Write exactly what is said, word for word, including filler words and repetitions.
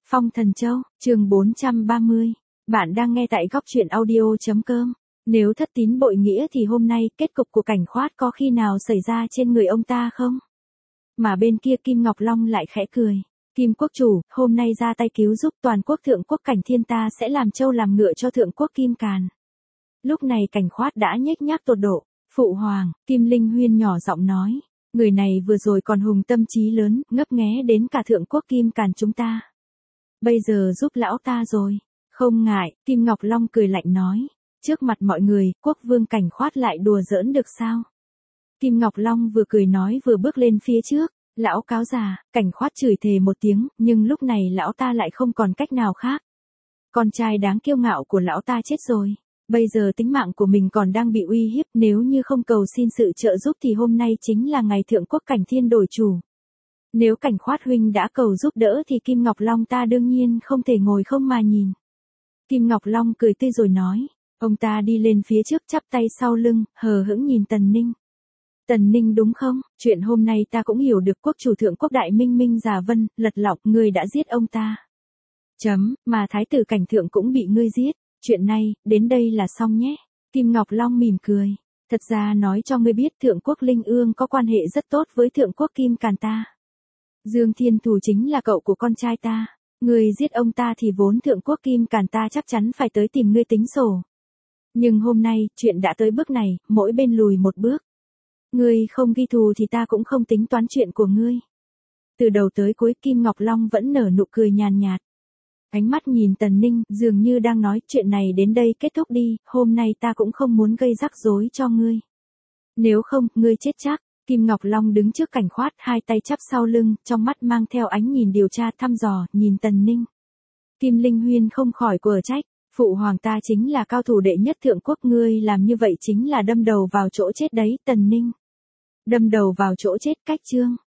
Phong Thần Châu, chương bốn trăm ba mươi. Bạn đang nghe tại góc truyện audio chấm com. Nếu thất tín bội nghĩa thì hôm nay kết cục của Cảnh Khoát có khi nào xảy ra trên người ông ta không? Mà bên kia Kim Ngọc Long lại khẽ cười. Kim quốc chủ, hôm nay ra tay cứu giúp toàn quốc thượng quốc Cảnh Thiên ta sẽ làm trâu làm ngựa cho thượng quốc Kim Càn. Lúc này Cảnh Khoát đã nhếch nhác tột độ. Phụ hoàng, Kim Linh Huyên nhỏ giọng nói. Người này vừa rồi còn hùng tâm trí lớn, ngấp nghé đến cả thượng quốc Kim Càn chúng ta. Bây giờ giúp lão ta rồi. Không ngại, Kim Ngọc Long cười lạnh nói. Trước mặt mọi người, quốc vương Cảnh Khoát lại đùa giỡn được sao? Kim Ngọc Long vừa cười nói vừa bước lên phía trước. Lão cáo già, Cảnh Khoát chửi thề một tiếng, nhưng lúc này lão ta lại không còn cách nào khác. Con trai đáng kiêu ngạo của lão ta chết rồi. Bây giờ tính mạng của mình còn đang bị uy hiếp, nếu như không cầu xin sự trợ giúp thì hôm nay chính là ngày thượng quốc Cảnh Thiên đổi chủ. Nếu Cảnh Khoát huynh đã cầu giúp đỡ thì Kim Ngọc Long ta đương nhiên không thể ngồi không mà nhìn. Kim Ngọc Long cười tươi rồi nói, ông ta đi lên phía trước chắp tay sau lưng, hờ hững nhìn Tần Ninh. Tần Ninh đúng không, chuyện hôm nay ta cũng hiểu được quốc chủ thượng quốc Đại Minh Minh Già Vân, Lật Lọc, ngươi đã giết ông ta. Chấm, mà thái tử Cảnh Thượng cũng bị ngươi giết. Chuyện này, đến đây là xong nhé. Kim Ngọc Long mỉm cười. Thật ra nói cho ngươi biết thượng quốc Linh Ương có quan hệ rất tốt với thượng quốc Kim Càn ta. Dương Thiên Thù chính là cậu của con trai ta. Ngươi giết ông ta thì vốn thượng quốc Kim Càn ta chắc chắn phải tới tìm ngươi tính sổ. Nhưng hôm nay, chuyện đã tới bước này, mỗi bên lùi một bước. Ngươi không ghi thù thì ta cũng không tính toán chuyện của ngươi. Từ đầu tới cuối Kim Ngọc Long vẫn nở nụ cười nhàn nhạt. Ánh mắt nhìn Tần Ninh, dường như đang nói chuyện này đến đây kết thúc đi, hôm nay ta cũng không muốn gây rắc rối cho ngươi. Nếu không, ngươi chết chắc. Kim Ngọc Long đứng trước Cảnh Khoát, hai tay chắp sau lưng, trong mắt mang theo ánh nhìn điều tra thăm dò, nhìn Tần Ninh. Kim Linh Huyên không khỏi quở trách, phụ hoàng ta chính là cao thủ đệ nhất thượng quốc, ngươi làm như vậy chính là đâm đầu vào chỗ chết đấy, Tần Ninh. Đâm đầu vào chỗ chết cách chương.